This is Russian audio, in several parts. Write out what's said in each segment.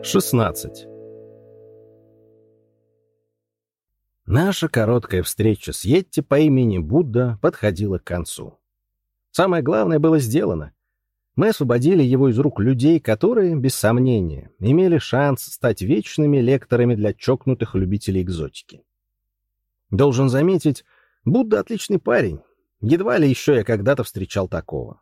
16. Наша короткая встреча с Йетти по имени Будда подходила к концу. Самое главное было сделано. Мы освободили его из рук людей, которые, без сомнения, имели шанс стать вечными лекторами для чокнутых любителей экзотики. Должен заметить, Будда отличный парень. Едва ли еще я когда-то встречал такого.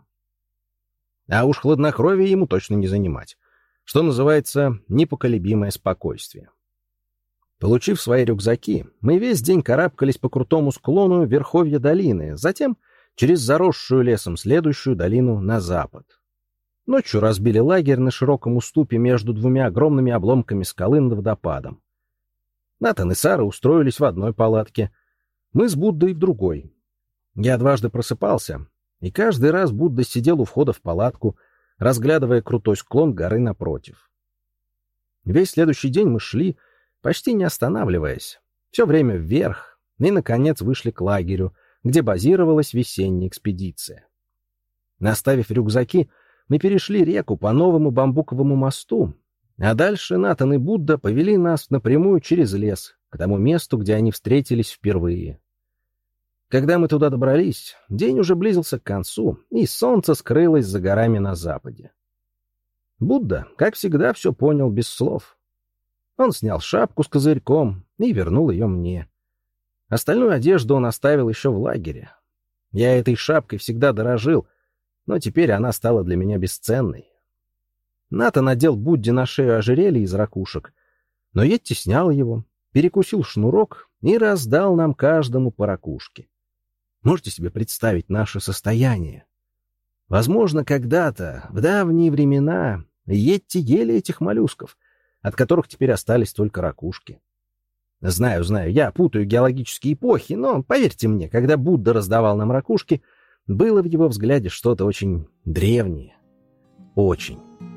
А уж хладнокровие ему точно не занимать. Что называется, непоколебимое спокойствие. Получив свои рюкзаки, мы весь день карабкались по крутому склону верховья долины, затем через заросшую лесом следующую долину на запад. Ночью разбили лагерь на широком уступе между двумя огромными обломками скалы над водопадом. Натан и Сара устроились в одной палатке, мы с Буддой в другой. Я дважды просыпался, и каждый раз Будда сидел у входа в палатку, разглядывая крутой склон горы напротив. Весь следующий день мы шли, почти не останавливаясь, все время вверх, и, наконец, вышли к лагерю, где базировалась весенняя экспедиция. Наставив рюкзаки, мы перешли реку по новому бамбуковому мосту, а дальше Натан и Будда повели нас напрямую через лес, к тому месту, где они встретились впервые. Когда мы туда добрались, день уже близился к концу, и солнце скрылось за горами на западе. Будда, как всегда, все понял без слов. Он снял шапку с козырьком и вернул ее мне. Остальную одежду он оставил еще в лагере. Я этой шапкой всегда дорожил, но теперь она стала для меня бесценной. Натан надел Будде на шею ожерелье из ракушек, но Йетти снял его, перекусил шнурок и раздал нам каждому по ракушке. Можете себе представить наше состояние? Возможно, когда-то, в давние времена, Йетти ели этих моллюсков, от которых теперь остались только ракушки. Знаю, я путаю геологические эпохи, но, поверьте мне, когда Будда раздавал нам ракушки, было в его взгляде что-то очень древнее. Очень.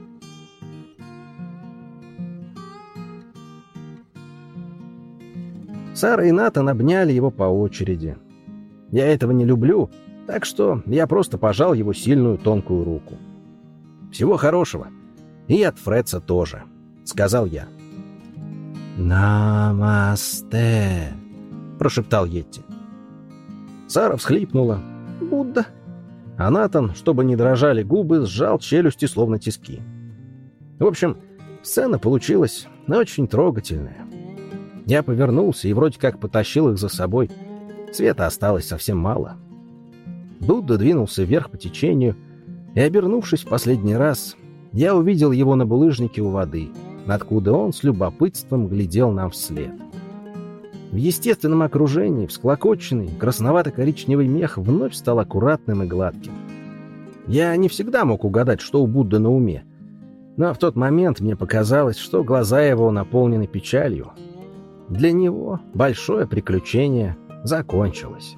Сара и Натан обняли его по очереди. Я этого не люблю, так что я просто пожал его сильную тонкую руку. «Всего хорошего. И от Фредса тоже», — сказал я. «Намасте», — прошептал Йетти. Сара всхлипнула. «Будда». А Натан, чтобы не дрожали губы, сжал челюсти, словно тиски. В общем, сцена получилась очень трогательная. Я повернулся и вроде как потащил их за собой. Света осталось совсем мало. Будда двинулся вверх по течению, и, обернувшись в последний раз, я увидел его на булыжнике у воды, откуда он с любопытством глядел нам вслед. В естественном окружении всклокоченный красновато-коричневый мех вновь стал аккуратным и гладким. Я не всегда мог угадать, что у Будды на уме, но в тот момент мне показалось, что глаза его наполнены печалью. Для него большое приключение закончилось.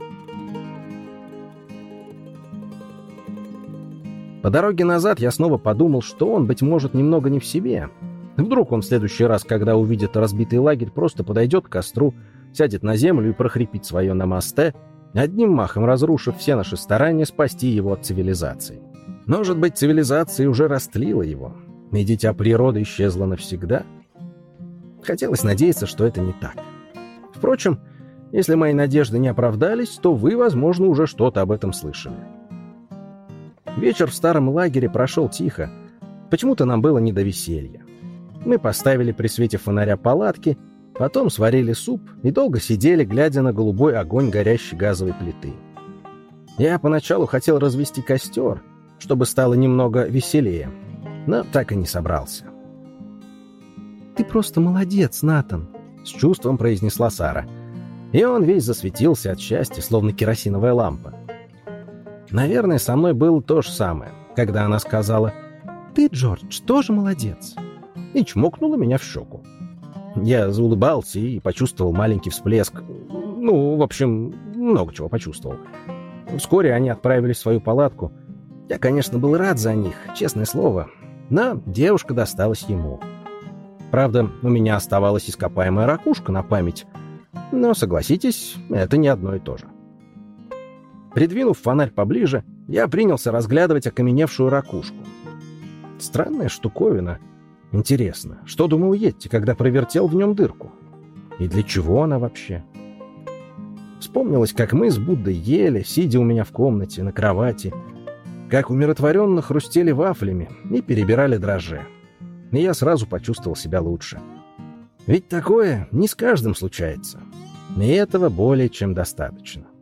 По дороге назад я снова подумал, что он, быть может, немного не в себе. Вдруг он в следующий раз, когда увидит разбитый лагерь, просто подойдет к костру, сядет на землю и прохрипит свое намасте, одним махом разрушив все наши старания спасти его от цивилизации. Может быть, цивилизация уже растлила его, и дитя природы исчезло навсегда? Хотелось надеяться, что это не так. Впрочем, если мои надежды не оправдались, то вы, возможно, уже что-то об этом слышали. Вечер в старом лагере прошел тихо. Почему-то нам было не до веселья. Мы поставили при свете фонаря палатки, потом сварили суп и долго сидели, глядя на голубой огонь горящей газовой плиты. Я поначалу хотел развести костер, чтобы стало немного веселее, но так и не собрался. «Ты просто молодец, Натан», — с чувством произнесла Сара. И он весь засветился от счастья, словно керосиновая лампа. Наверное, со мной было то же самое, когда она сказала: «Ты, Джордж, тоже молодец», и чмокнула меня в щеку. Я заулыбался и почувствовал маленький всплеск. В общем, много чего почувствовал. Вскоре они отправились в свою палатку. Я, конечно, был рад за них, честное слово, но девушка досталась ему. Правда, у меня оставалась ископаемая ракушка на память, но, согласитесь, это не одно и то же. Придвинув фонарь поближе, я принялся разглядывать окаменевшую ракушку. Странная штуковина. Интересно, что думал Йетти, когда провертел в нем дырку? И для чего она вообще? Вспомнилось, как мы с Буддой ели, сидя у меня в комнате, на кровати, как умиротворенно хрустели вафлями и перебирали дрожжи. И я сразу почувствовал себя лучше. Ведь такое не с каждым случается. И этого более чем достаточно.